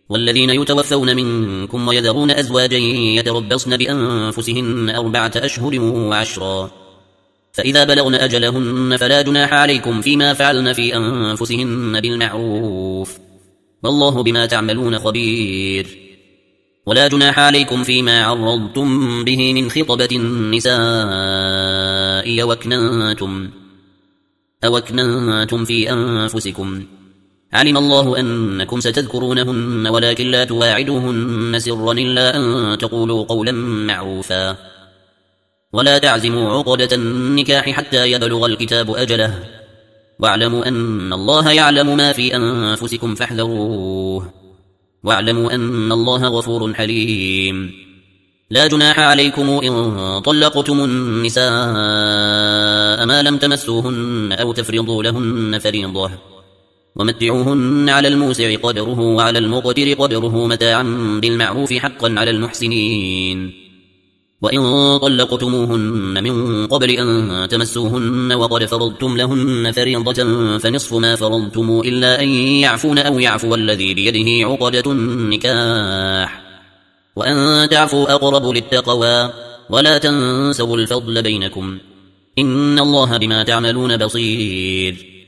والذين يتوفون منكم ويذرون أزواجا يتربصن بأنفسهن 4 أشهر و10، فإذا بلغن أجلهن فلا جناح عليكم فيما فعلن في أنفسهن بالمعروف، والله بما تعملون خبير. ولا جناح عليكم فيما عرضتم به من خطبة النساء أو أكننتم في أنفسكم، علم الله أنكم ستذكرونهن ولكن لا تواعدوهن سرا إلا أن تقولوا قولا معروفا. ولا تعزموا عقدة النكاح حتى يبلغ الكتاب أجله، واعلموا أن الله يعلم ما في أنفسكم فاحذروه، واعلموا أن الله غفور حليم. لا جناح عليكم إن طلقتم النساء ما لم تمسوهن أو تفرضوا لهن فريضة، ومتعوهن على الموسع قدره وعلى المقتر قدره متاعا بالمعروف حقا على المحسنين. وإن طلقتموهن من قبل أن تمسوهن وقد فرضتم لهن فريضة فنصف ما فرضتم إلا أن يعفون أو يعفو الذي بيده عقدة النكاح، وأن تعفوا أقرب للتقوى، ولا تنسوا الفضل بينكم، إن الله بما تعملون بصير.